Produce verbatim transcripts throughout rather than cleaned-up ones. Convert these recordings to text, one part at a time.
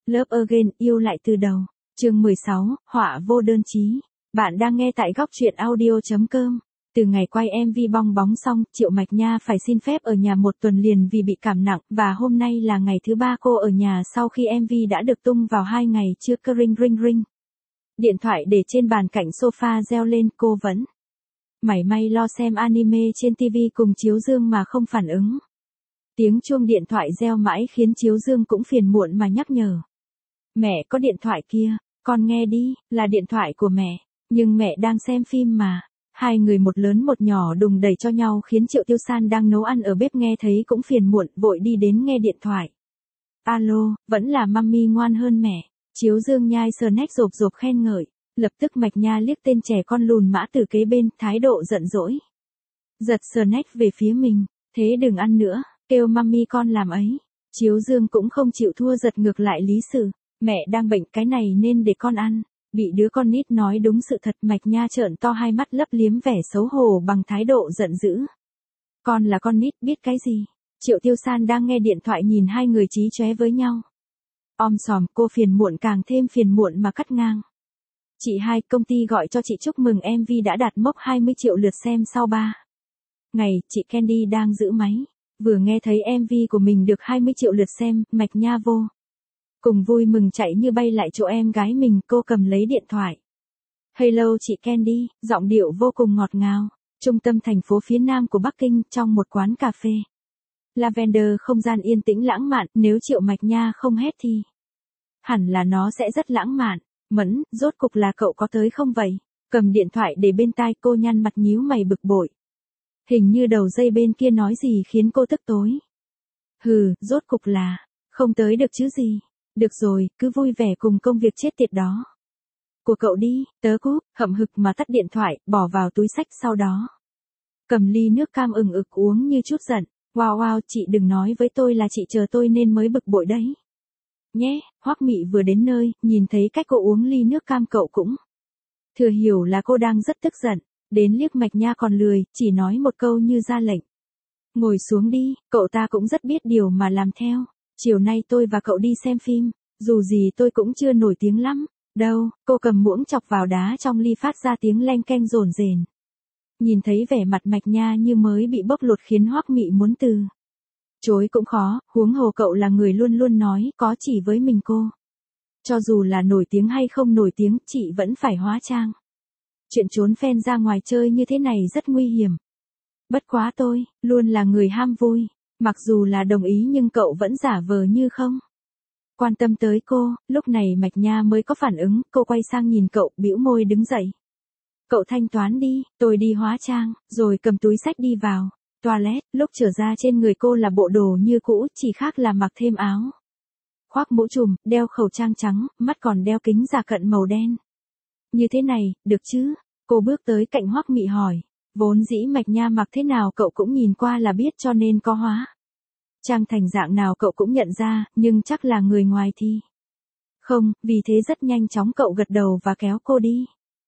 Love Again, yêu lại từ đầu. Chương mười sáu, họa vô đơn chí. Bạn đang nghe tại góc truyện audio chấm com. Từ ngày quay em vê bong bóng xong, Triệu Mạch Nha phải xin phép ở nhà một tuần liền vì bị cảm nặng, và hôm nay là ngày thứ ba cô ở nhà sau khi em vê đã được tung vào hai ngày trước. Ring ring ring. Điện thoại để trên bàn cạnh sofa reo lên, cô vẫn mảy may lo xem anime trên ti vi cùng Chiếu Dương mà không phản ứng. Tiếng chuông điện thoại reo mãi khiến Chiếu Dương cũng phiền muộn mà nhắc nhở. Mẹ có điện thoại kia, con nghe đi, là điện thoại của mẹ, nhưng mẹ đang xem phim mà. Hai người một lớn một nhỏ đùng đẩy cho nhau khiến Triệu Tiêu San đang nấu ăn ở bếp nghe thấy cũng phiền muộn, vội đi đến nghe điện thoại. Alo, vẫn là mummy ngoan hơn mẹ. Chiếu Dương nhai snack rộp rộp khen ngợi. Lập tức Mạch Nha liếc tên trẻ con lùn mã từ kế bên, thái độ giận dỗi. Giật snack về phía mình, thế đừng ăn nữa, kêu mummy con làm ấy. Chiếu Dương cũng không chịu thua, giật ngược lại lý sự. Mẹ đang bệnh, cái này nên để con ăn. Bị đứa con nít nói đúng sự thật, Mạch Nha trợn to hai mắt lấp liếm vẻ xấu hổ bằng thái độ giận dữ. Con là con nít biết cái gì? Triệu Tiêu San đang nghe điện thoại nhìn hai người chí chóe với nhau. Om sòm, cô phiền muộn càng thêm phiền muộn mà cắt ngang. Chị hai, công ty gọi cho chị chúc mừng em vê đã đạt mốc hai mươi triệu lượt xem sau ba ngày, chị Candy đang giữ máy. Vừa nghe thấy em vê của mình được hai mươi triệu lượt xem, Mạch Nha vô cùng vui mừng chạy như bay lại chỗ em gái mình, cô cầm lấy điện thoại. Hello chị Candy, giọng điệu vô cùng ngọt ngào. Trung tâm thành phố phía nam của Bắc Kinh, trong một quán cà phê Lavender, không gian yên tĩnh lãng mạn, nếu Triệu Mạch Nha không hét thì hẳn là nó sẽ rất lãng mạn. Mẫn, rốt cục là cậu có tới không vậy? Cầm điện thoại để bên tai, cô nhăn mặt nhíu mày bực bội. Hình như đầu dây bên kia nói gì khiến cô tức tối. Hừ, rốt cục là không tới được chứ gì. Được rồi, cứ vui vẻ cùng công việc chết tiệt đó của cậu đi. Tớ cúp, hậm hực mà tắt điện thoại, bỏ vào túi xách, sau đó cầm ly nước cam ừng ực uống như chút giận. Wow wow, chị đừng nói với tôi là chị chờ tôi nên mới bực bội đấy nhé. Hoắc Mị vừa đến nơi, nhìn thấy cách cô uống ly nước cam cậu cũng thừa hiểu là cô đang rất tức giận. Đến liếc Mạch Nha còn lười, chỉ nói một câu như ra lệnh. Ngồi xuống đi, cậu ta cũng rất biết điều mà làm theo. Chiều nay tôi và cậu đi xem phim, dù gì tôi cũng chưa nổi tiếng lắm đâu. Cô cầm muỗng chọc vào đá trong ly phát ra tiếng leng keng rồn rền. Nhìn thấy vẻ mặt Mạch Nha như mới bị bóc lột khiến Hoắc Mị muốn từ chối cũng khó, huống hồ cậu là người luôn luôn nói có chỉ với mình cô. Cho dù là nổi tiếng hay không nổi tiếng, chị vẫn phải hóa trang. Chuyện trốn phen ra ngoài chơi như thế này rất nguy hiểm. Bất quá tôi luôn là người ham vui, mặc dù là đồng ý nhưng cậu vẫn giả vờ như không quan tâm tới cô. Lúc này Mạch Nha mới có phản ứng, cô quay sang nhìn cậu, bĩu môi đứng dậy. Cậu thanh toán đi, tôi đi hóa trang, rồi cầm túi xách đi vào toilet. Lúc trở ra trên người cô là bộ đồ như cũ, chỉ khác là mặc thêm áo khoác mũ trùm, đeo khẩu trang trắng, mắt còn đeo kính rà cận màu đen. Như thế này, được chứ? Cô bước tới cạnh Hoắc Mị hỏi. Vốn dĩ Mạch Nha mặc thế nào cậu cũng nhìn qua là biết, cho nên có hóa trang thành dạng nào cậu cũng nhận ra, nhưng chắc là người ngoài thì không, vì thế rất nhanh chóng cậu gật đầu và kéo cô đi.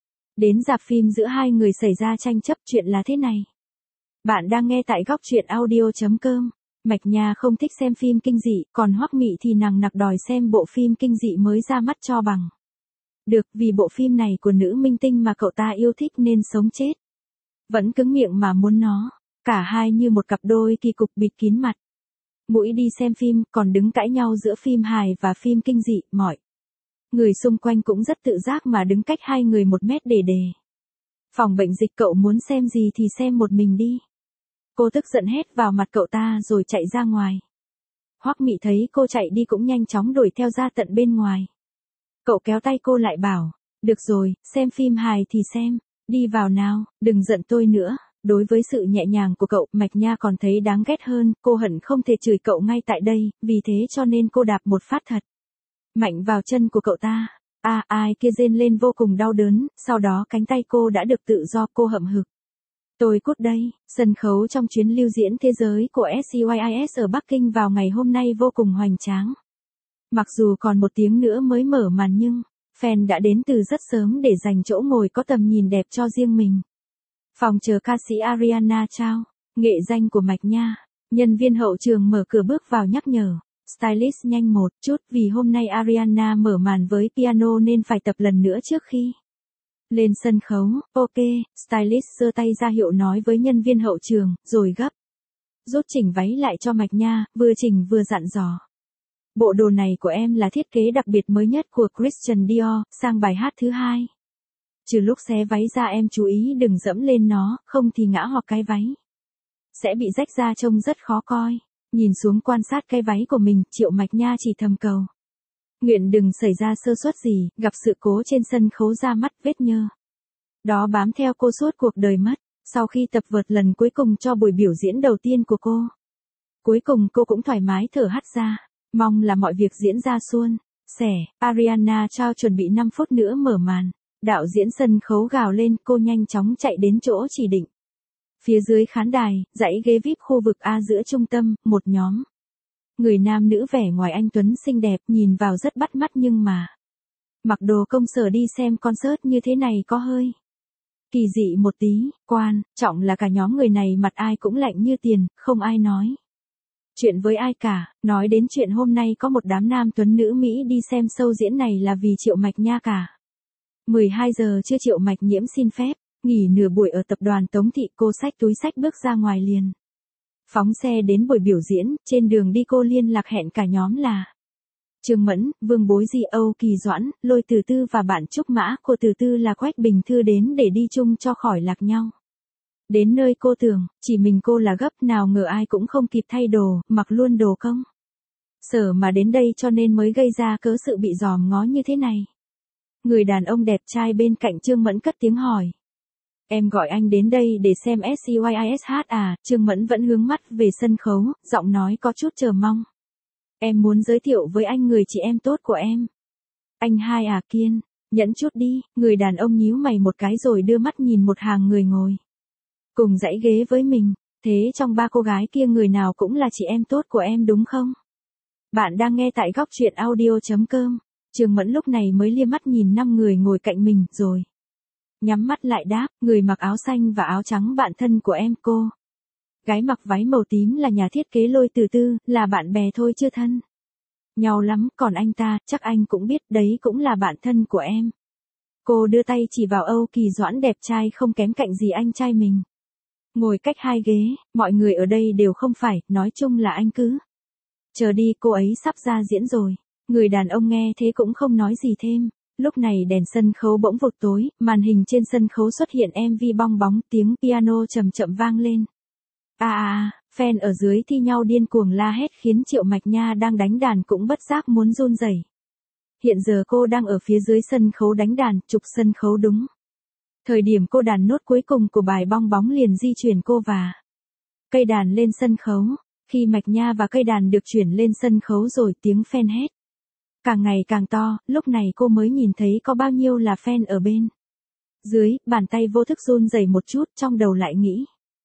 Đến rạp phim giữa hai người xảy ra tranh chấp. Chuyện là thế này. Bạn đang nghe tại góc truyện audio chấm com. Mạch Nha không thích xem phim kinh dị, còn Hoắc Mị thì nằng nặc đòi xem bộ phim kinh dị mới ra mắt cho bằng được, vì bộ phim này của nữ minh tinh mà cậu ta yêu thích nên sống chết vẫn cứng miệng mà muốn nó. Cả hai như một cặp đôi kỳ cục bịt kín mặt mũi đi xem phim, còn đứng cãi nhau giữa phim hài và phim kinh dị. Mọi người xung quanh cũng rất tự giác mà đứng cách hai người một mét để đề phòng bệnh dịch. Cậu muốn xem gì thì xem một mình đi. Cô tức giận hét vào mặt cậu ta rồi chạy ra ngoài. Hoắc Mị thấy cô chạy đi cũng nhanh chóng đuổi theo ra tận bên ngoài. Cậu kéo tay cô lại bảo, được rồi, xem phim hài thì xem, đi vào nào, đừng giận tôi nữa. Đối với sự nhẹ nhàng của cậu, Mạch Nha còn thấy đáng ghét hơn, cô hận không thể chửi cậu ngay tại đây, vì thế cho nên cô đạp một phát thật mạnh vào chân của cậu ta. A à, ai kia rên lên vô cùng đau đớn, sau đó cánh tay cô đã được tự do, cô hậm hực. Tôi cút đây. Sân khấu trong chuyến lưu diễn thế giới của ét xê i ét ở Bắc Kinh vào ngày hôm nay vô cùng hoành tráng. Mặc dù còn một tiếng nữa mới mở màn nhưng fan đã đến từ rất sớm để dành chỗ ngồi có tầm nhìn đẹp cho riêng mình. Phòng chờ ca sĩ Ariana Chao, nghệ danh của Mạch Nha. Nhân viên hậu trường mở cửa bước vào nhắc nhở. Stylist nhanh một chút vì hôm nay Ariana mở màn với piano nên phải tập lần nữa trước khi lên sân khấu. Ok, stylist giơ tay ra hiệu nói với nhân viên hậu trường, rồi gấp rút chỉnh váy lại cho Mạch Nha, vừa chỉnh vừa dặn dò. Bộ đồ này của em là thiết kế đặc biệt mới nhất của Christian Dior, sang bài hát thứ hai. Trừ lúc xé váy ra em chú ý đừng dẫm lên nó, không thì ngã hoặc cái váy sẽ bị rách ra trông rất khó coi. Nhìn xuống quan sát cái váy của mình, Triệu Mạch Nha chỉ thầm cầu nguyện đừng xảy ra sơ suất gì, gặp sự cố trên sân khấu ra mắt vết nhơ đó bám theo cô suốt cuộc đời mất. Sau khi tập vượt lần cuối cùng cho buổi biểu diễn đầu tiên của cô, cuối cùng cô cũng thoải mái thở hắt ra, mong là mọi việc diễn ra suôn sẻ. Ariana trao chuẩn bị năm phút nữa mở màn. Đạo diễn sân khấu gào lên, cô nhanh chóng chạy đến chỗ chỉ định. Phía dưới khán đài, dãy ghế vi ai pi khu vực A giữa trung tâm, một nhóm người nam nữ vẻ ngoài anh tuấn xinh đẹp, nhìn vào rất bắt mắt nhưng mà mặc đồ công sở đi xem concert như thế này có hơi kỳ dị một tí. Quan trọng là cả nhóm người này mặt ai cũng lạnh như tiền, không ai nói chuyện với ai cả. Nói đến chuyện hôm nay có một đám nam tuấn nữ Mỹ đi xem show diễn này là vì Triệu Mạch Nha cả. mười hai giờ trưa Triệu Mạch Nhiễm xin phép nghỉ nửa buổi ở tập đoàn Tống Thị, cô xách túi xách bước ra ngoài liền phóng xe đến buổi biểu diễn. Trên đường đi cô liên lạc hẹn cả nhóm là Trương Mẫn, Vương Bối Di, Âu Kỳ Doãn, Lôi Từ Tư và bạn Trúc Mã. Cô Từ Tư là Quách Bình Thư đến để đi chung cho khỏi lạc nhau. Đến nơi cô tưởng chỉ mình cô là gấp, nào ngờ ai cũng không kịp thay đồ, mặc luôn đồ công sở mà đến đây cho nên mới gây ra cớ sự bị dòm ngó như thế này. Người đàn ông đẹp trai bên cạnh Trương Mẫn cất tiếng hỏi. Em gọi anh đến đây để xem Scis hát à? Trương Mẫn vẫn hướng mắt về sân khấu, giọng nói có chút chờ mong. Em muốn giới thiệu với anh người chị em tốt của em. Anh hai à? Kiên nhẫn chút đi. Người đàn ông nhíu mày một cái rồi đưa mắt nhìn một hàng người ngồi cùng dãy ghế với mình. Thế trong ba cô gái kia người nào cũng là chị em tốt của em đúng không? Bạn đang nghe tại góc truyện audio chấm com. Trương Mẫn lúc này mới lia mắt nhìn năm người ngồi cạnh mình rồi nhắm mắt lại đáp, người mặc áo xanh và áo trắng bạn thân của em. Cô gái mặc váy màu tím là nhà thiết kế Lôi Từ Tư, là bạn bè thôi chưa thân nhau lắm. Còn anh ta, chắc anh cũng biết đấy cũng là bạn thân của em. Cô đưa tay chỉ vào Âu Kỳ Doãn đẹp trai không kém cạnh gì anh trai mình, ngồi cách hai ghế. Mọi người ở đây đều không phải, nói chung là anh cứ chờ đi, cô ấy sắp ra diễn rồi. Người đàn ông nghe thế cũng không nói gì thêm. Lúc này đèn sân khấu bỗng vụt tối, màn hình trên sân khấu xuất hiện em vê bong bóng, tiếng piano chậm chậm vang lên. À à, fan ở dưới thi nhau điên cuồng la hét khiến Triệu Mạch Nha đang đánh đàn cũng bất giác muốn run rẩy. Hiện giờ cô đang ở phía dưới sân khấu đánh đàn, trục sân khấu đúng thời điểm cô đàn nốt cuối cùng của bài bong bóng liền di chuyển cô và cây đàn lên sân khấu. Khi Mạch Nha và cây đàn được chuyển lên sân khấu rồi tiếng fan hét càng ngày càng to, lúc này cô mới nhìn thấy có bao nhiêu là fan ở bên dưới. Bàn tay vô thức run rẩy một chút, trong đầu lại nghĩ.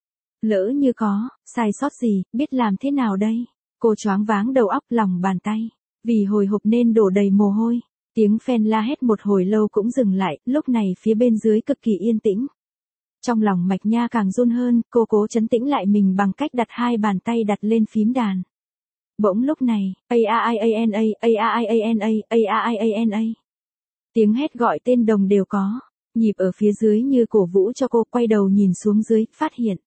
Lỡ như có sai sót gì, biết làm thế nào đây? Cô choáng váng đầu óc, lòng bàn tay vì hồi hộp nên đổ đầy mồ hôi. Tiếng fan la hét một hồi lâu cũng dừng lại, lúc này phía bên dưới cực kỳ yên tĩnh. Trong lòng Mạch Nha càng run hơn, cô cố trấn tĩnh lại mình bằng cách đặt hai bàn tay đặt lên phím đàn. Bỗng lúc này, a a i a n a, a a i a n a, a a i a n a. Tiếng hét gọi tên đồng đều có, nhịp ở phía dưới như cổ vũ cho cô. Quay đầu nhìn xuống dưới, phát hiện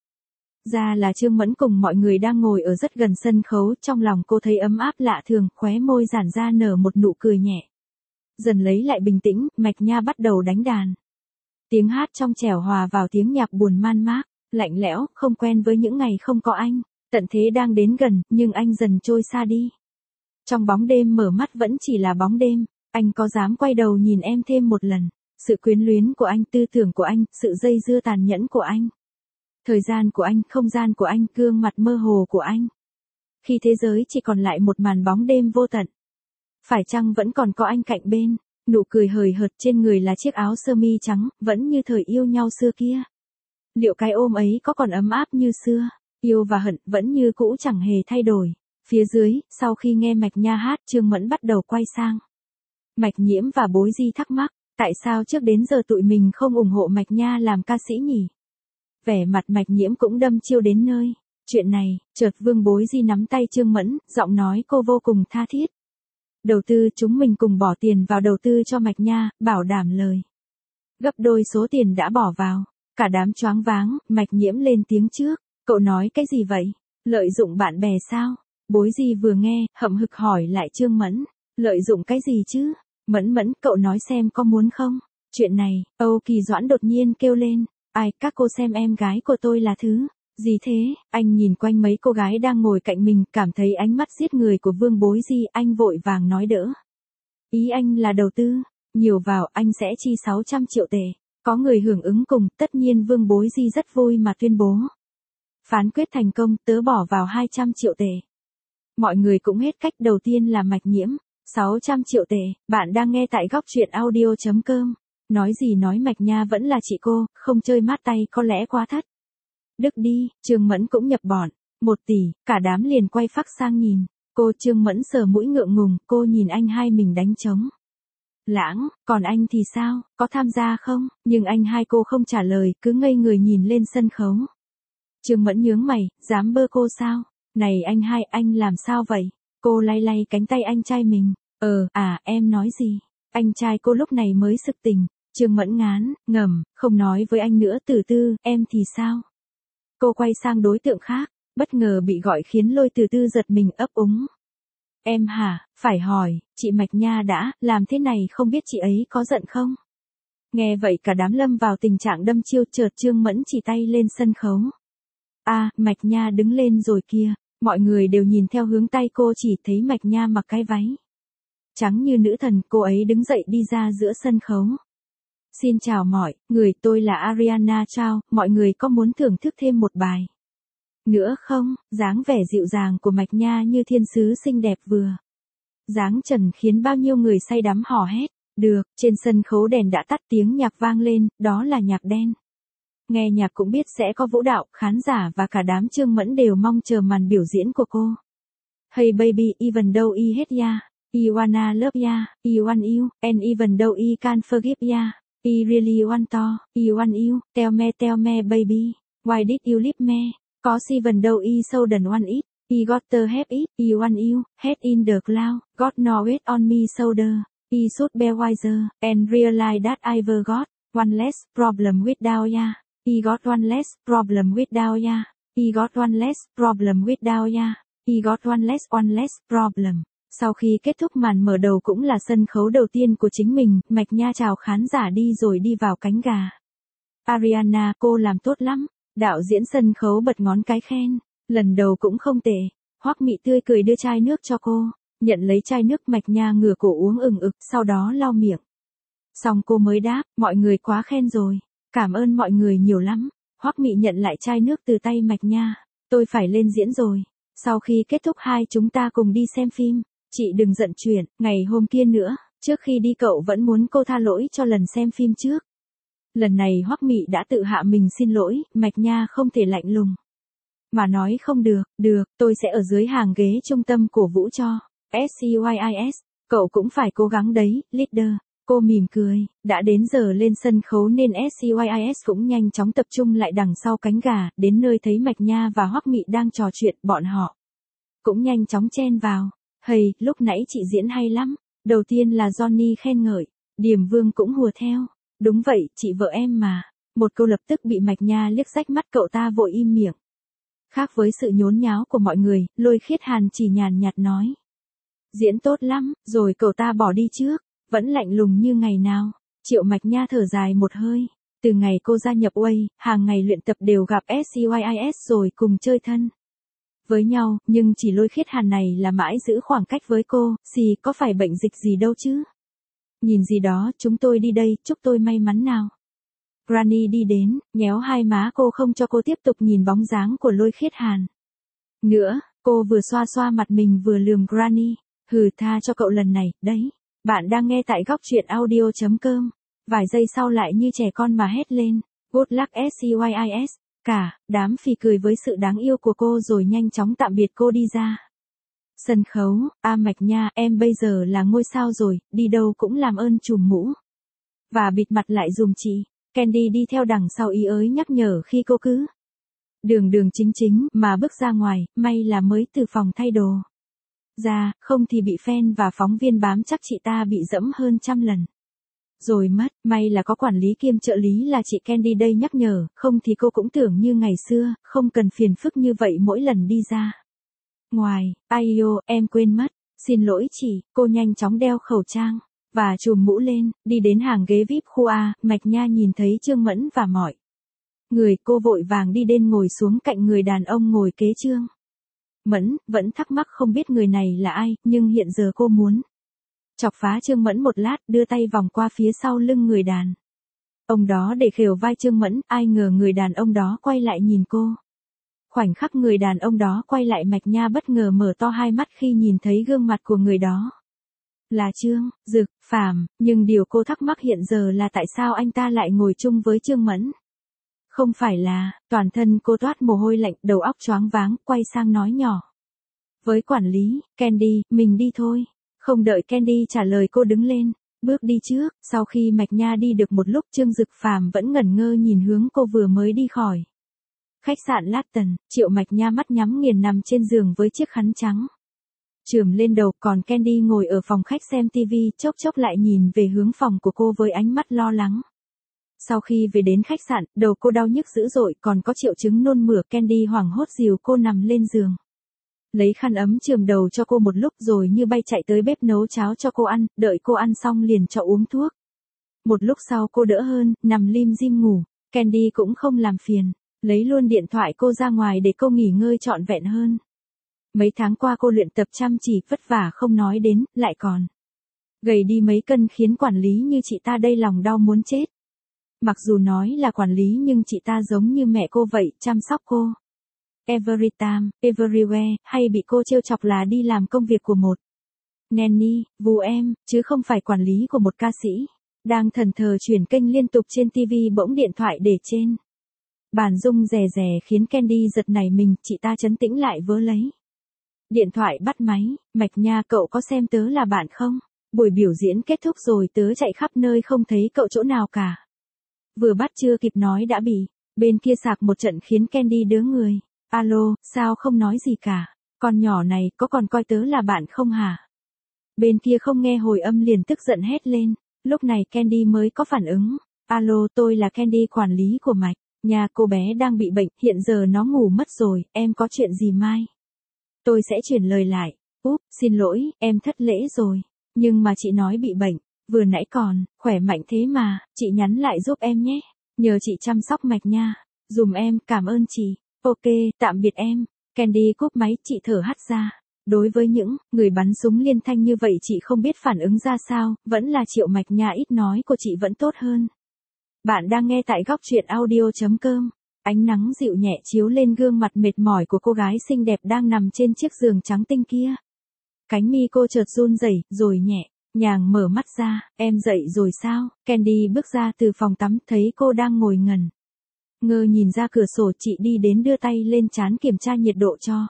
ra là Trương Mẫn cùng mọi người đang ngồi ở rất gần sân khấu. Trong lòng cô thấy ấm áp lạ thường, khóe môi giãn ra nở một nụ cười nhẹ. Dần lấy lại bình tĩnh, Mạch Nha bắt đầu đánh đàn. Tiếng hát trong trẻo hòa vào tiếng nhạc buồn man mác, lạnh lẽo, không quen với những ngày không có anh. Tận thế đang đến gần, nhưng anh dần trôi xa đi. Trong bóng đêm mở mắt vẫn chỉ là bóng đêm. Anh có dám quay đầu nhìn em thêm một lần? Sự quyến luyến của anh, tư tưởng của anh, sự dây dưa tàn nhẫn của anh. Thời gian của anh, không gian của anh, gương mặt mơ hồ của anh. Khi thế giới chỉ còn lại một màn bóng đêm vô tận. Phải chăng vẫn còn có anh cạnh bên? Nụ cười hời hợt trên người là chiếc áo sơ mi trắng, vẫn như thời yêu nhau xưa kia. Liệu cái ôm ấy có còn ấm áp như xưa? Yêu và hận vẫn như cũ chẳng hề thay đổi. Phía dưới, sau khi nghe Mạch Nha hát, Trương Mẫn bắt đầu quay sang Mạch Nhiễm và Bối Di thắc mắc, tại sao trước đến giờ tụi mình không ủng hộ Mạch Nha làm ca sĩ nhỉ? Vẻ mặt Mạch Nhiễm cũng đâm chiêu đến nơi. Chuyện này, chợt Vương Bối Di nắm tay Trương Mẫn, giọng nói cô vô cùng tha thiết. Đầu tư chúng mình cùng bỏ tiền vào đầu tư cho Mạch Nha, bảo đảm lời. Gấp đôi số tiền đã bỏ vào. Cả đám choáng váng, Mạch Nhiễm lên tiếng trước. Cậu nói cái gì vậy? Lợi dụng bạn bè sao? Bối Di vừa nghe, hậm hực hỏi lại Trương Mẫn. Lợi dụng cái gì chứ? Mẫn Mẫn, cậu nói xem có muốn không? Chuyện này, Âu Kỳ Doãn đột nhiên kêu lên. Ai, các cô xem em gái của tôi là thứ gì thế? Anh nhìn quanh mấy cô gái đang ngồi cạnh mình, cảm thấy ánh mắt giết người của Vương Bối Di, anh vội vàng nói đỡ. Ý anh là đầu tư, nhiều vào anh sẽ chi sáu trăm triệu tệ. Có người hưởng ứng cùng, tất nhiên Vương Bối Di rất vui mà tuyên bố. Phán quyết thành công, tớ bỏ vào hai trăm triệu tệ. Mọi người cũng hết cách, đầu tiên là Mạch Nhiễm, sáu trăm triệu tệ. Bạn đang nghe tại góc truyện audio chấm com. Nói gì nói Mạch Nha vẫn là chị cô, không chơi mát tay có lẽ quá thất. Đức đi, Trương Mẫn cũng nhập bọn, một tỷ, cả đám liền quay phác sang nhìn. Cô Trương Mẫn sờ mũi ngượng ngùng, cô nhìn anh hai mình đánh trống. Lãng, còn anh thì sao, có tham gia không? Nhưng anh hai cô không trả lời, cứ ngây người nhìn lên sân khấu. Trương Mẫn nhướng mày, dám bơ cô sao? Này anh hai, anh làm sao vậy? Cô lay lay cánh tay anh trai mình. Ờ, à, em nói gì? Anh trai cô lúc này mới sực tỉnh. Trương Mẫn ngán, ngầm, không nói với anh nữa. Từ Tư, em thì sao? Cô quay sang đối tượng khác, bất ngờ bị gọi khiến Lôi Từ Tư giật mình ấp úng. Em hả, phải hỏi, chị Mạch Nha đã, làm thế này không biết chị ấy có giận không? Nghe vậy cả đám lâm vào tình trạng đâm chiêu, chợt Trương Mẫn chỉ tay lên sân khấu. À, Mạch Nha đứng lên rồi kia, mọi người đều nhìn theo hướng tay cô chỉ, thấy Mạch Nha mặc cái váy trắng như nữ thần, cô ấy đứng dậy đi ra giữa sân khấu. Xin chào mọi người, tôi là Ariana Chao, mọi người có muốn thưởng thức thêm một bài nữa không? Dáng vẻ dịu dàng của Mạch Nha như thiên sứ xinh đẹp vừa dáng trần khiến bao nhiêu người say đắm hò hét. Được, trên sân khấu đèn đã tắt, tiếng nhạc vang lên, đó là nhạc đen. Nghe nhạc cũng biết sẽ có vũ đạo, khán giả và cả đám Trương Mẫn đều mong chờ màn biểu diễn của cô. Hey baby, even though I hate ya, I wanna love ya, I want you, and even though I can't forgive ya, I really want to, I want you, tell me tell me baby, why did you leave me? Cause even though I so don't want it, I got to have it, I want you, head in the cloud, got no weight on me shoulder, I should be wiser, and realize that I forgot, one less problem without ya, I got one less problem without ya, I got one less problem without ya, I got one less one less problem. Sau khi kết thúc màn mở đầu cũng là sân khấu đầu tiên của chính mình, Mạch Nha chào khán giả đi rồi đi vào cánh gà. Ariana, cô làm tốt lắm. Đạo diễn sân khấu bật ngón cái khen. Lần đầu cũng không tệ. Hoắc Mị tươi cười đưa chai nước cho cô. Nhận lấy chai nước, Mạch Nha ngửa cổ uống ừng ực, sau đó lau miệng. Xong cô mới đáp, mọi người quá khen rồi. Cảm ơn mọi người nhiều lắm. Hoắc Mị nhận lại chai nước từ tay Mạch Nha. Tôi phải lên diễn rồi. Sau khi kết thúc hai chúng ta cùng đi xem phim. Chị đừng giận chuyện, ngày hôm kia nữa, trước khi đi cậu vẫn muốn cô tha lỗi cho lần xem phim trước. Lần này Hoắc Mị đã tự hạ mình xin lỗi, Mạch Nha không thể lạnh lùng. Mà nói không được, được, tôi sẽ ở dưới hàng ghế trung tâm cổ vũ cho. SCYIS, cậu cũng phải cố gắng đấy, leader. Cô mỉm cười, đã đến giờ lên sân khấu nên SCYIS cũng nhanh chóng tập trung lại đằng sau cánh gà, đến nơi thấy Mạch Nha và Hoắc Mị đang trò chuyện, bọn họ cũng nhanh chóng chen vào. Hey, lúc nãy chị diễn hay lắm. Đầu tiên là Johnny khen ngợi, Điềm Vương cũng hùa theo. Đúng vậy, chị vợ em mà. Một câu lập tức bị Mạch Nha liếc rách mắt, cậu ta vội im miệng. Khác với sự nhốn nháo của mọi người, Lôi Khiết Hàn chỉ nhàn nhạt nói. Diễn tốt lắm, rồi cậu ta bỏ đi trước, vẫn lạnh lùng như ngày nào. Triệu Mạch Nha thở dài một hơi. Từ ngày cô gia nhập Way, hàng ngày luyện tập đều gặp SCYIS rồi cùng chơi thân với nhau, nhưng chỉ Lôi Khiết Hàn này là mãi giữ khoảng cách với cô, xì có phải bệnh dịch gì đâu chứ. Nhìn gì đó, chúng tôi đi đây, chúc tôi may mắn nào. Granny đi đến, nhéo hai má cô không cho cô tiếp tục nhìn bóng dáng của Lôi Khiết Hàn nữa, cô vừa xoa xoa mặt mình vừa lườm Granny, hừ, tha cho cậu lần này, đấy. Bạn đang nghe tại góc truyện audio chấm com. Vài giây sau lại như trẻ con mà hét lên, good luck SCYIS. Cả đám phì cười với sự đáng yêu của cô rồi nhanh chóng tạm biệt cô đi ra sân khấu. A Mạch Nha, em bây giờ là ngôi sao rồi, đi đâu cũng làm ơn trùm mũ và bịt mặt lại dùm chị. Candy đi theo đằng sau ý ới nhắc nhở khi cô cứ đường đường chính chính mà bước ra ngoài, may là mới từ phòng thay đồ ra, không thì bị fan và phóng viên bám chắc chị ta bị dẫm hơn trăm lần. Rồi mất, may là có quản lý kiêm trợ lý là chị Candy đây nhắc nhở, không thì cô cũng tưởng như ngày xưa, không cần phiền phức như vậy mỗi lần đi ra ngoài. Ai ô, em quên mất, xin lỗi chị, cô nhanh chóng đeo khẩu trang và chùm mũ lên, đi đến hàng ghế vi ai pi khu A, Mạch Nha nhìn thấy Trương Mẫn và mọi người, cô vội vàng đi đến ngồi xuống cạnh người đàn ông ngồi kế Trương Mẫn, vẫn thắc mắc không biết người này là ai, nhưng hiện giờ cô muốn chọc phá Trương Mẫn một lát, đưa tay vòng qua phía sau lưng người đàn ông đó để khều vai Trương Mẫn, ai ngờ người đàn ông đó quay lại nhìn cô. Khoảnh khắc người đàn ông đó quay lại, Mạch Nha bất ngờ mở to hai mắt khi nhìn thấy gương mặt của người đó. Là Trương Dực Phàm, nhưng điều cô thắc mắc hiện giờ là tại sao anh ta lại ngồi chung với Trương Mẫn. Không phải là, toàn thân cô toát mồ hôi lạnh, đầu óc choáng váng, quay sang nói nhỏ với quản lý, Candy, mình đi thôi. Không đợi Candy trả lời cô đứng lên, bước đi trước. Sau khi Mạch Nha đi được một lúc, Trương Dực Phàm vẫn ngẩn ngơ nhìn hướng cô vừa mới đi khỏi khách sạn Latton. Triệu Mạch Nha mắt nhắm nghiền nằm trên giường với chiếc khăn trắng chườm lên đầu, còn Candy ngồi ở phòng khách xem tivi, chốc chốc lại nhìn về hướng phòng của cô với ánh mắt lo lắng. Sau khi về đến khách sạn, đầu cô đau nhức dữ dội, còn có triệu chứng nôn mửa. Candy hoảng hốt dìu cô nằm lên giường, lấy khăn ấm chườm đầu cho cô một lúc rồi như bay chạy tới bếp nấu cháo cho cô ăn, đợi cô ăn xong liền cho uống thuốc. Một lúc sau cô đỡ hơn, nằm lim dim ngủ. Candy cũng không làm phiền, lấy luôn điện thoại cô ra ngoài để cô nghỉ ngơi trọn vẹn hơn. Mấy tháng qua cô luyện tập chăm chỉ, vất vả không nói đến, lại còn gầy đi mấy cân khiến quản lý như chị ta đây lòng đau muốn chết. Mặc dù nói là quản lý nhưng chị ta giống như mẹ cô vậy, chăm sóc cô every time, everywhere, hay bị cô trêu chọc là đi làm công việc của một nanny, vú em, chứ không phải quản lý của một ca sĩ. Đang thần thờ chuyển kênh liên tục trên tivi, bỗng điện thoại để trên bàn rung rè rè khiến Candy giật nảy mình, chị ta trấn tĩnh lại vớ lấy điện thoại bắt máy. Mạch Nha, cậu có xem tớ là bạn không? Buổi biểu diễn kết thúc rồi, tớ chạy khắp nơi không thấy cậu chỗ nào cả. Vừa bắt chưa kịp nói đã bị bên kia sạc một trận khiến Candy đớ người. Alo, sao không nói gì cả? Con nhỏ này có còn coi tớ là bạn không hả? Bên kia không nghe hồi âm liền tức giận hét lên. Lúc này Candy mới có phản ứng. Alo, tôi là Candy, quản lý của Mạch Nha, cô bé đang bị bệnh, hiện giờ nó ngủ mất rồi, em có chuyện gì mai tôi sẽ chuyển lời lại. Úp, xin lỗi, em thất lễ rồi. Nhưng mà chị nói bị bệnh, vừa nãy còn khỏe mạnh thế mà, chị nhắn lại giúp em nhé. Nhờ chị chăm sóc Mạch Nha dùm em, cảm ơn chị. Ok, tạm biệt em. Candy cúp máy, chị thở hắt ra. Đối với những người bắn súng liên thanh như vậy chị không biết phản ứng ra sao, vẫn là Triệu Mạch Nha ít nói của chị vẫn tốt hơn. Bạn đang nghe tại góc truyện audio chấm com. Ánh nắng dịu nhẹ chiếu lên gương mặt mệt mỏi của cô gái xinh đẹp đang nằm trên chiếc giường trắng tinh kia. Cánh mi cô chợt run rẩy, rồi nhẹ nhàng mở mắt ra. Em dậy rồi sao? Candy bước ra từ phòng tắm, thấy cô đang ngồi ngẩn ngơ nhìn ra cửa sổ, chị đi đến đưa tay lên trán kiểm tra nhiệt độ cho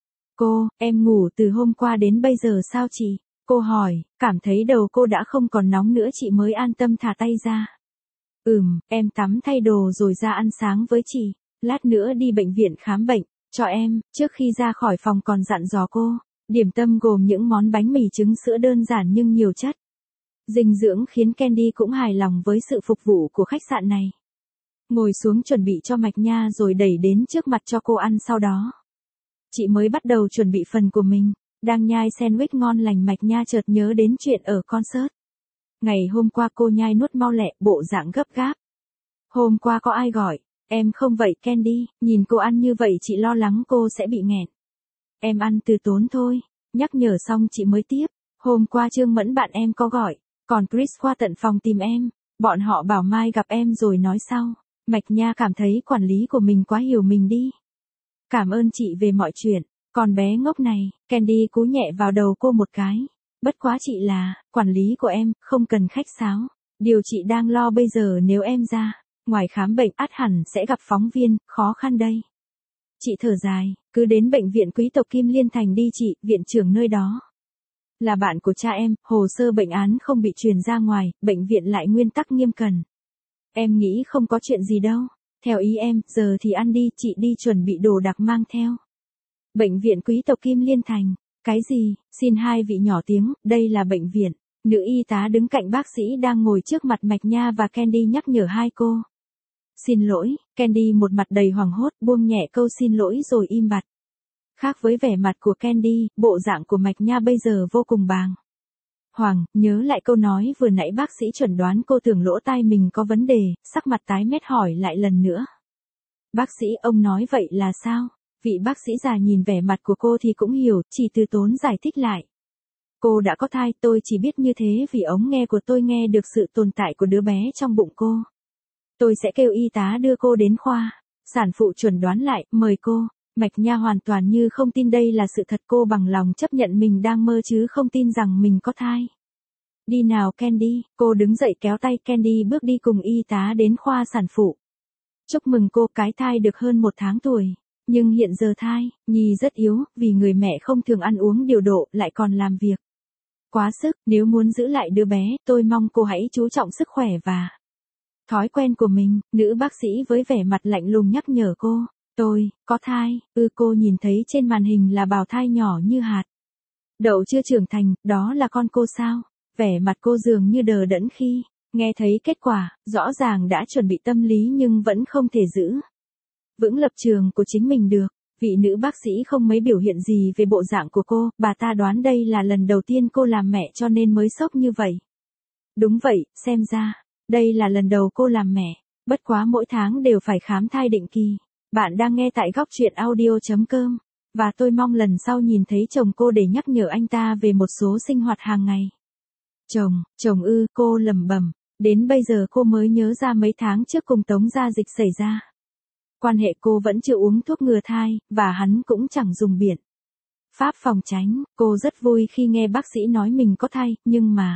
cô. Em ngủ từ hôm qua đến bây giờ sao chị? Cô hỏi, cảm thấy đầu cô đã không còn nóng nữa chị mới an tâm thả tay ra. Ừm, em tắm thay đồ rồi ra ăn sáng với chị, lát nữa đi bệnh viện khám bệnh cho em. Trước khi ra khỏi phòng còn dặn dò cô, điểm tâm gồm những món bánh mì trứng sữa đơn giản nhưng nhiều chất dinh dưỡng, khiến Candy cũng hài lòng với sự phục vụ của khách sạn này. Ngồi xuống chuẩn bị cho Mạch Nha rồi đẩy đến trước mặt cho cô ăn, sau đó chị mới bắt đầu chuẩn bị phần của mình. Đang nhai sandwich ngon lành, Mạch Nha chợt nhớ đến chuyện ở concert ngày hôm qua, cô nhai nuốt mau lẹ, bộ dạng gấp gáp. Hôm qua có ai gọi em không vậy Candy? Nhìn cô ăn như vậy chị lo lắng cô sẽ bị nghẹn. Em ăn từ tốn thôi. Nhắc nhở xong chị mới tiếp. Hôm qua Trương Mẫn bạn em có gọi, còn Chris qua tận phòng tìm em. Bọn họ bảo mai gặp em rồi nói sau. Mạch Nha cảm thấy quản lý của mình quá hiểu mình đi. Cảm ơn chị về mọi chuyện. Còn bé ngốc này, Candy cú nhẹ vào đầu cô một cái. Bất quá chị là quản lý của em, không cần khách sáo. Điều chị đang lo bây giờ nếu em ra ngoài khám bệnh ắt hẳn sẽ gặp phóng viên, khó khăn đây. Chị thở dài, cứ đến bệnh viện quý tộc Kim Liên Thành đi chị, viện trưởng nơi đó là bạn của cha em, hồ sơ bệnh án không bị truyền ra ngoài, bệnh viện lại nguyên tắc nghiêm cẩn. Em nghĩ không có chuyện gì đâu. Theo ý em, giờ thì ăn đi, chị đi chuẩn bị đồ đặc mang theo. Bệnh viện quý tộc Kim Liên Thành. Cái gì, xin hai vị nhỏ tiếng, đây là bệnh viện. Nữ y tá đứng cạnh bác sĩ đang ngồi trước mặt Mạch Nha và Candy nhắc nhở hai cô. Xin lỗi, Candy một mặt đầy hoảng hốt buông nhẹ câu xin lỗi rồi im bặt. Khác với vẻ mặt của Candy, bộ dạng của Mạch Nha bây giờ vô cùng bàng hoàng, nhớ lại câu nói vừa nãy bác sĩ chuẩn đoán cô tưởng lỗ tai mình có vấn đề, sắc mặt tái mét hỏi lại lần nữa. Bác sĩ, ông nói vậy là sao? Vị bác sĩ già nhìn vẻ mặt của cô thì cũng hiểu, chỉ từ tốn giải thích lại. Cô đã có thai, tôi chỉ biết như thế vì ống nghe của tôi nghe được sự tồn tại của đứa bé trong bụng cô. Tôi sẽ kêu y tá đưa cô đến khoa. Sản phụ chuẩn đoán lại, mời cô. Mạch Nha hoàn toàn như không tin đây là sự thật, cô bằng lòng chấp nhận mình đang mơ chứ không tin rằng mình có thai. Đi nào Candy, cô đứng dậy kéo tay Candy bước đi cùng y tá đến khoa sản phụ. Chúc mừng cô, cái thai được hơn một tháng tuổi. Nhưng hiện giờ thai, Nhi rất yếu, vì người mẹ không thường ăn uống điều độ lại còn làm việc quá sức, nếu muốn giữ lại đứa bé, tôi mong cô hãy chú trọng sức khỏe và thói quen của mình. Nữ bác sĩ với vẻ mặt lạnh lùng nhắc nhở cô. Tôi, có thai, ư cô nhìn thấy trên màn hình là bào thai nhỏ như hạt đậu chưa trưởng thành, đó là con cô sao? Vẻ mặt cô dường như đờ đẫn khi nghe thấy kết quả, rõ ràng đã chuẩn bị tâm lý nhưng vẫn không thể giữ vững lập trường của chính mình được. Vị nữ bác sĩ không mấy biểu hiện gì về bộ dạng của cô, bà ta đoán đây là lần đầu tiên cô làm mẹ cho nên mới sốc như vậy. Đúng vậy, xem ra, đây là lần đầu cô làm mẹ, bất quá mỗi tháng đều phải khám thai định kỳ. Bạn đang nghe tại góc truyện audio chấm com, và tôi mong lần sau nhìn thấy chồng cô để nhắc nhở anh ta về một số sinh hoạt hàng ngày. Chồng, chồng ư, cô lẩm bẩm, đến bây giờ cô mới nhớ ra mấy tháng trước cùng Tống Gia Dịch xảy ra. Quan hệ cô vẫn chưa uống thuốc ngừa thai, và hắn cũng chẳng dùng biện pháp phòng tránh. Cô rất vui khi nghe bác sĩ nói mình có thai, nhưng mà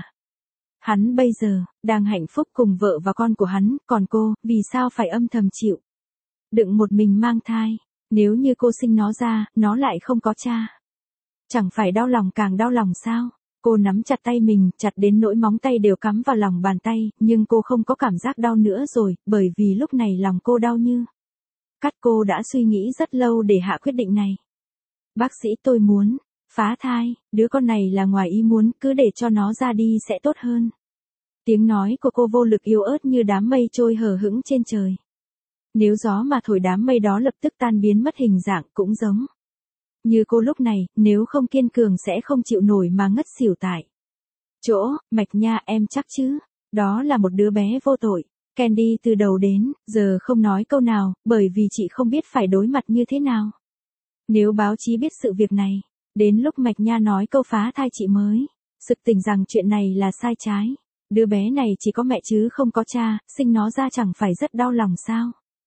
hắn bây giờ đang hạnh phúc cùng vợ và con của hắn, còn cô, vì sao phải âm thầm chịu đựng một mình mang thai? Nếu như cô sinh nó ra, nó lại không có cha, chẳng phải đau lòng càng đau lòng sao? Cô nắm chặt tay mình, chặt đến nỗi móng tay đều cắm vào lòng bàn tay, nhưng cô không có cảm giác đau nữa rồi, bởi vì lúc này lòng cô đau như cắt. Cô đã suy nghĩ rất lâu để hạ quyết định này. Bác sĩ, tôi muốn phá thai, đứa con này là ngoài ý muốn, cứ để cho nó ra đi sẽ tốt hơn. Tiếng nói của cô vô lực yếu ớt như đám mây trôi hờ hững trên trời. Nếu gió mà thổi đám mây đó lập tức tan biến mất hình dạng, cũng giống như cô lúc này, nếu không kiên cường sẽ không chịu nổi mà ngất xỉu tại chỗ. Mạch Nha, em chắc chứ? Đó là một đứa bé vô tội. Candy từ đầu đến giờ không nói câu nào, bởi vì chị không biết phải đối mặt như thế nào. Nếu báo chí biết sự việc này, đến lúc Mạch Nha nói câu phá thai chị mới sực tỉnh rằng chuyện này là sai trái. Đứa bé này chỉ có mẹ chứ không có cha, sinh nó ra chẳng phải rất đau lòng sao?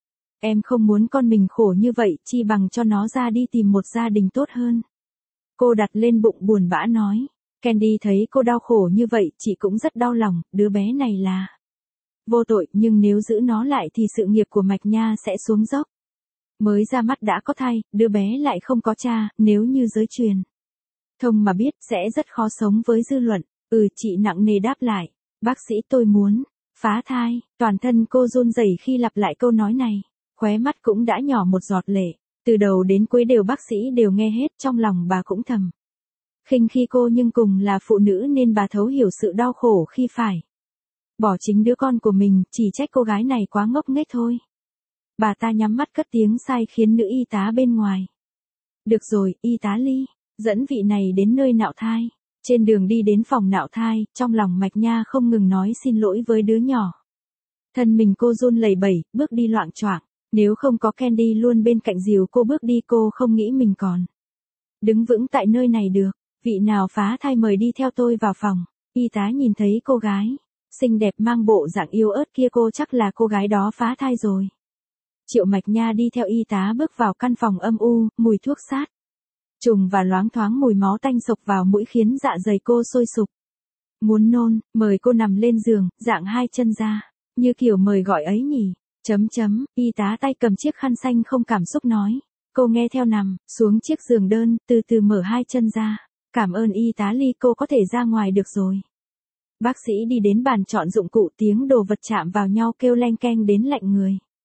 Em không muốn con mình khổ như vậy, chi bằng cho nó ra đi tìm một gia đình tốt hơn. Cô đặt lên bụng buồn bã nói. Candy thấy cô đau khổ như vậy, chị cũng rất đau lòng, đứa bé này là vô tội, nhưng nếu giữ nó lại thì sự nghiệp của Mạch Nha sẽ xuống dốc. Mới ra mắt đã có thai, đứa bé lại không có cha, nếu như giới truyền thông mà biết sẽ rất khó sống với dư luận. Ừ, chị nặng nề đáp lại. Bác sĩ, tôi muốn phá thai. Toàn thân cô run rẩy khi lặp lại câu nói này. Khóe mắt cũng đã nhỏ một giọt lệ. Từ đầu đến cuối đều bác sĩ đều nghe hết, trong lòng bà cũng thầm khinh khi cô, nhưng cùng là phụ nữ nên bà thấu hiểu sự đau khổ khi phải bỏ chính đứa con của mình, chỉ trách cô gái này quá ngốc nghếch thôi. Bà ta nhắm mắt cất tiếng sai khiến nữ y tá bên ngoài. Được rồi, y tá Ly, dẫn vị này đến nơi nạo thai. Trên đường đi đến phòng nạo thai, trong lòng Mạch Nha không ngừng nói xin lỗi với đứa nhỏ. Thân mình cô run lẩy bẩy, bước đi loạng choạng. Nếu không có Candy luôn bên cạnh dìu cô bước đi, cô không nghĩ mình còn đứng vững tại nơi này được. Vị nào phá thai mời đi theo tôi vào phòng. Y tá nhìn thấy cô gái xinh đẹp mang bộ dạng yếu ớt kia, cô chắc là cô gái đó phá thai rồi. Triệu Mạch Nha đi theo y tá bước vào căn phòng âm u, mùi thuốc sát trùng và loáng thoáng mùi máu tanh sộc vào mũi khiến dạ dày cô sôi sục. Muốn nôn, mời cô nằm lên giường, dạng hai chân ra, như kiểu mời gọi ấy nhỉ. Chấm chấm, y tá tay cầm chiếc khăn xanh không cảm xúc nói. Cô nghe theo nằm xuống chiếc giường đơn, từ từ mở hai chân ra. Cảm ơn y tá Ly, cô có thể ra ngoài được rồi. Bác sĩ đi đến bàn chọn dụng cụ, tiếng đồ vật chạm vào nhau kêu leng keng đến lạnh người.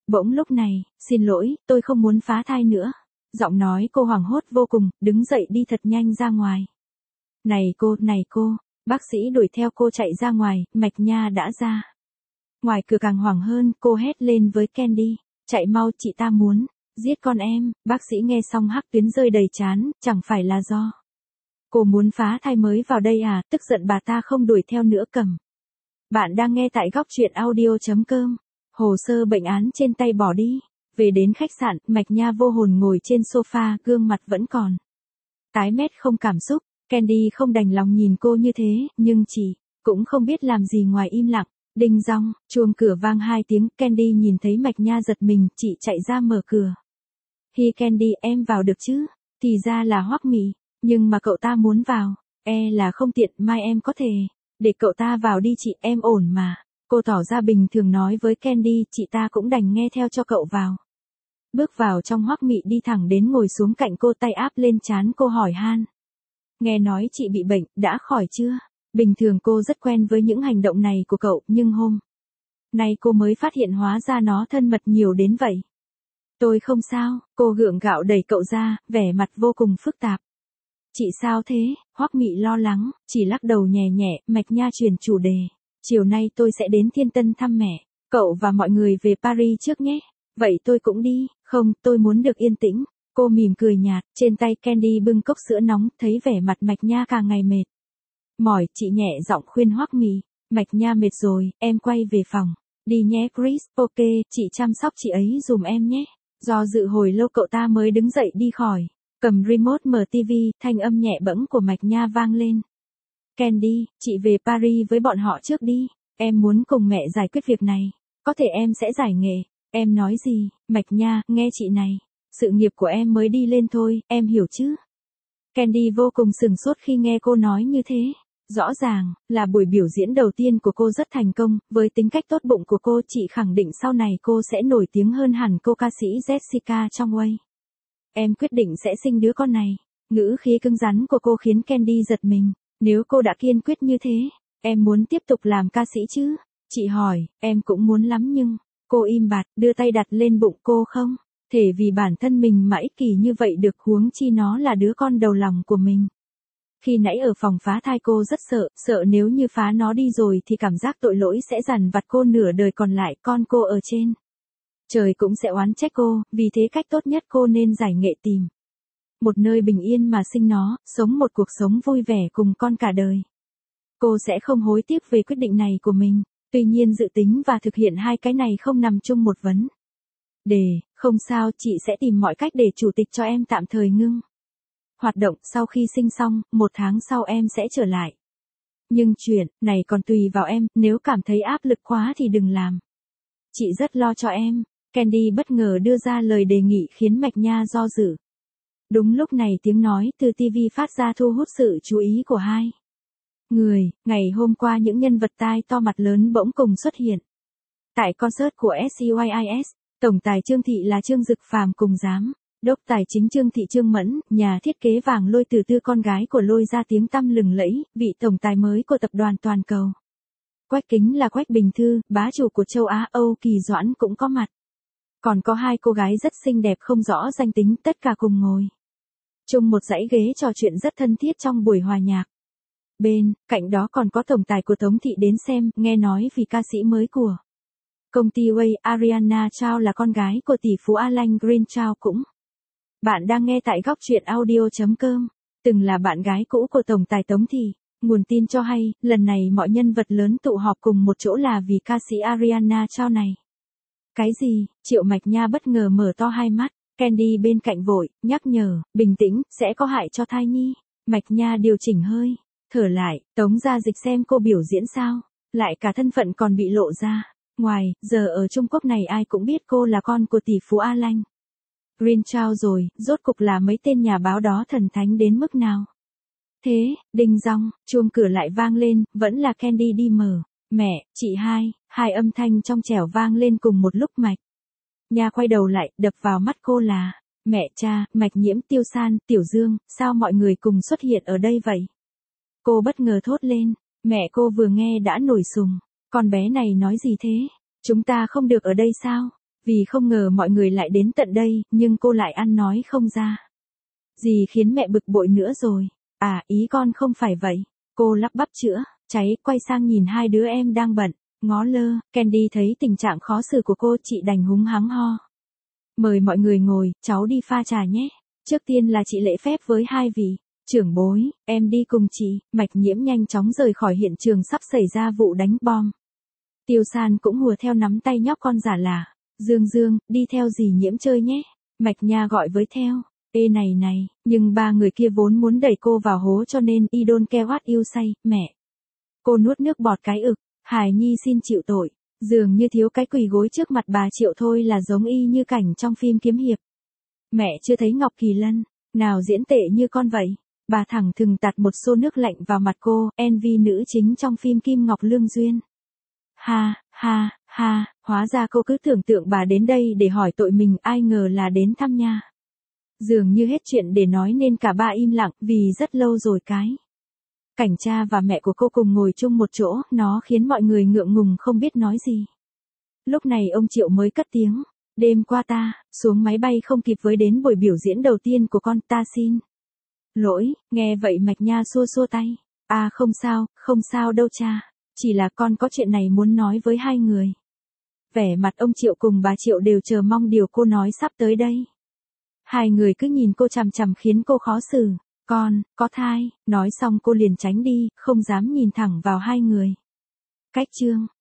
Bỗng lúc này, xin lỗi, tôi không muốn phá thai nữa. Giọng nói cô hoảng hốt vô cùng, đứng dậy đi thật nhanh ra ngoài. Này cô, này cô, bác sĩ đuổi theo cô chạy ra ngoài, Mạch Nha đã ra. Ngoài cửa càng hoảng hơn, cô hét lên với Candy, chạy mau chị ta muốn, giết con em, bác sĩ nghe xong hắc tuyến rơi đầy trán, chẳng phải là do. Cô muốn phá thai mới vào đây à, tức giận bà ta không đuổi theo nữa cầm. Bạn đang nghe tại góc truyện audio.com, hồ sơ bệnh án trên tay bỏ đi. Về đến khách sạn, Mạch Nha vô hồn ngồi trên sofa, gương mặt vẫn còn tái mét không cảm xúc. Candy không đành lòng nhìn cô như thế, nhưng chị cũng không biết làm gì ngoài im lặng. Đinh dong, chuông cửa vang hai tiếng, Candy nhìn thấy Mạch Nha giật mình, chị chạy ra mở cửa. Hi Candy, em vào được chứ? Thì ra là Hoắc Mị, nhưng mà cậu ta muốn vào, e là không tiện, mai em có thể để cậu ta vào đi chị, em ổn mà. Cô tỏ ra bình thường nói với Candy, chị ta cũng đành nghe theo cho cậu vào. Bước vào trong, Hoắc Mị đi thẳng đến ngồi xuống cạnh cô, tay áp lên trán cô hỏi han. Nghe nói chị bị bệnh, đã khỏi chưa? Bình thường cô rất quen với những hành động này của cậu, nhưng hôm nay cô mới phát hiện hóa ra nó thân mật nhiều đến vậy. Tôi không sao, cô gượng gạo đẩy cậu ra, vẻ mặt vô cùng phức tạp. Chị sao thế? Hoắc Mị lo lắng, chỉ lắc đầu nhẹ nhẹ. Mạch Nha chuyển chủ đề. Chiều nay tôi sẽ đến Thiên Tân thăm mẹ, cậu và mọi người về Paris trước nhé. Vậy tôi cũng đi. Không, tôi muốn được yên tĩnh. Cô mỉm cười nhạt, trên tay Candy bưng cốc sữa nóng, thấy vẻ mặt Mạch Nha càng ngày mệt mỏi, chị nhẹ giọng khuyên Hoắc Mị. Mạch Nha mệt rồi, em quay về phòng đi nhé Chris. Ok, chị chăm sóc chị ấy dùm em nhé. Do dự hồi lâu cậu ta mới đứng dậy đi khỏi, cầm remote mở tivi, thanh âm nhẹ bẫng của Mạch Nha vang lên. Candy, chị về Paris với bọn họ trước đi, em muốn cùng mẹ giải quyết việc này, có thể em sẽ giải nghệ. Em nói gì? Mạch Nha, nghe chị này, sự nghiệp của em mới đi lên thôi, em hiểu chứ? Candy vô cùng sửng sốt khi nghe cô nói như thế. Rõ ràng, là buổi biểu diễn đầu tiên của cô rất thành công, với tính cách tốt bụng của cô, chị khẳng định sau này cô sẽ nổi tiếng hơn hẳn cô ca sĩ Jessica trong Way. Em quyết định sẽ sinh đứa con này. Ngữ khí cứng rắn của cô khiến Candy giật mình. Nếu cô đã kiên quyết như thế, em muốn tiếp tục làm ca sĩ chứ? Chị hỏi, em cũng muốn lắm nhưng, cô im bặt, đưa tay đặt lên bụng. Cô không thể vì bản thân mình mà ích kỷ như vậy được, huống chi nó là đứa con đầu lòng của mình. Khi nãy ở phòng phá thai cô rất sợ, sợ nếu như phá nó đi rồi thì cảm giác tội lỗi sẽ dằn vặt cô nửa đời còn lại, con cô ở trên trời cũng sẽ oán trách cô, vì thế cách tốt nhất cô nên giải nghệ, tìm một nơi bình yên mà sinh nó, sống một cuộc sống vui vẻ cùng con cả đời. Cô sẽ không hối tiếc về quyết định này của mình. Tuy nhiên dự tính và thực hiện hai cái này không nằm chung một vấn đề. Không sao, chị sẽ tìm mọi cách để chủ tịch cho em tạm thời ngưng hoạt động, sau khi sinh xong, một tháng sau em sẽ trở lại. Nhưng chuyện này còn tùy vào em, nếu cảm thấy áp lực quá thì đừng làm. Chị rất lo cho em. Candy bất ngờ đưa ra lời đề nghị khiến Mạch Nha do dự. Đúng lúc này tiếng nói từ tivi phát ra thu hút sự chú ý của hai người. Ngày hôm qua những nhân vật tai to mặt lớn bỗng cùng xuất hiện tại concert của ét xê i ét. Tổng tài Trương Thị là Trương Dực Phàm cùng giám đốc tài chính Trương Thị Trương Mẫn, nhà thiết kế Vàng Lôi từ Tư con gái của Lôi ra tiếng tăm lừng lẫy, vị tổng tài mới của tập đoàn toàn cầu. Quách Kính là Quách Bình Thư, bá chủ của châu Á, Âu Kỳ Doãn cũng có mặt. Còn có hai cô gái rất xinh đẹp không rõ danh tính, tất cả cùng ngồi chung một dãy ghế trò chuyện rất thân thiết trong buổi hòa nhạc. Bên cạnh đó còn có tổng tài của Tống Thị đến xem, nghe nói vì ca sĩ mới của công ty Way, Ariana Chao là con gái của tỷ phú Alan Green Chao cũng. Bạn đang nghe tại góc truyện audio.com. Từng là bạn gái cũ của tổng tài Tống Thị. Nguồn tin cho hay, lần này mọi nhân vật lớn tụ họp cùng một chỗ là vì ca sĩ Ariana Chao này. Cái gì? Triệu Mạch Nha bất ngờ mở to hai mắt. Candy bên cạnh vội nhắc nhở, bình tĩnh, sẽ có hại cho thai nhi. Mạch Nha điều chỉnh hơi thở lại, Tống Gia Dịch xem cô biểu diễn sao, lại cả thân phận còn bị lộ ra. Ngoài, giờ ở Trung Quốc này ai cũng biết cô là con của tỷ phú Alan Green Chao rồi, rốt cục là mấy tên nhà báo đó thần thánh đến mức nào. Thế, đinh dong, chuông cửa lại vang lên, vẫn là Candy đi mở. Mẹ, chị hai, hai âm thanh trong trẻo vang lên cùng một lúc. Mạch Nha quay đầu lại, đập vào mắt cô là mẹ, cha, Mạch Nhiễm, Tiêu San, Tiểu Dương, sao mọi người cùng xuất hiện ở đây vậy? Cô bất ngờ thốt lên, mẹ cô vừa nghe đã nổi sùng. Con bé này nói gì thế? Chúng ta không được ở đây sao? Vì không ngờ mọi người lại đến tận đây, nhưng cô lại ăn nói không ra. Gì khiến mẹ bực bội nữa rồi? À, ý con không phải vậy. Cô lắp bắp chữa, cháy, quay sang nhìn hai đứa em đang bận, ngó lơ. Candy thấy tình trạng khó xử của cô, chị đành húng hắng ho. Mời mọi người ngồi, cháu đi pha trà nhé. Trước tiên là chị lễ phép với hai vị. Trưởng bối, em đi cùng chị. Mạch Nhiễm nhanh chóng rời khỏi hiện trường sắp xảy ra vụ đánh bom. Tiêu San cũng hùa theo nắm tay nhóc con giả là. Dương Dương, đi theo dì Nhiễm chơi nhé. Mạch Nha gọi với theo. Ê này này, nhưng ba người kia vốn muốn đẩy cô vào hố cho nên y đôn ke oát yêu say, mẹ. Cô nuốt nước bọt cái ực, Hải Nhi xin chịu tội. Dường như thiếu cái quỳ gối trước mặt bà Triệu thôi là giống y như cảnh trong phim kiếm hiệp. Mẹ chưa thấy Ngọc Kỳ Lân, nào diễn tệ như con vậy. Bà thẳng thừng tạt một xô nước lạnh vào mặt cô, en vê nữ chính trong phim Kim Ngọc Lương Duyên. Ha, ha, ha, hóa ra cô cứ tưởng tượng bà đến đây để hỏi tội mình, ai ngờ là đến thăm nha. Dường như hết chuyện để nói nên cả ba im lặng, vì rất lâu rồi cái. Cảnh cha và mẹ của cô cùng ngồi chung một chỗ, nó khiến mọi người ngượng ngùng không biết nói gì. Lúc này ông Triệu mới cất tiếng. Đêm qua ta, xuống máy bay không kịp với đến buổi biểu diễn đầu tiên của con, ta xin lỗi. Nghe vậy Mạch Nha xua xua tay. À không sao, không sao đâu cha. Chỉ là con có chuyện này muốn nói với hai người. Vẻ mặt ông Triệu cùng bà Triệu đều chờ mong điều cô nói sắp tới đây. Hai người cứ nhìn cô chằm chằm khiến cô khó xử. Con, có thai, nói xong cô liền tránh đi, không dám nhìn thẳng vào hai người. Cách chương.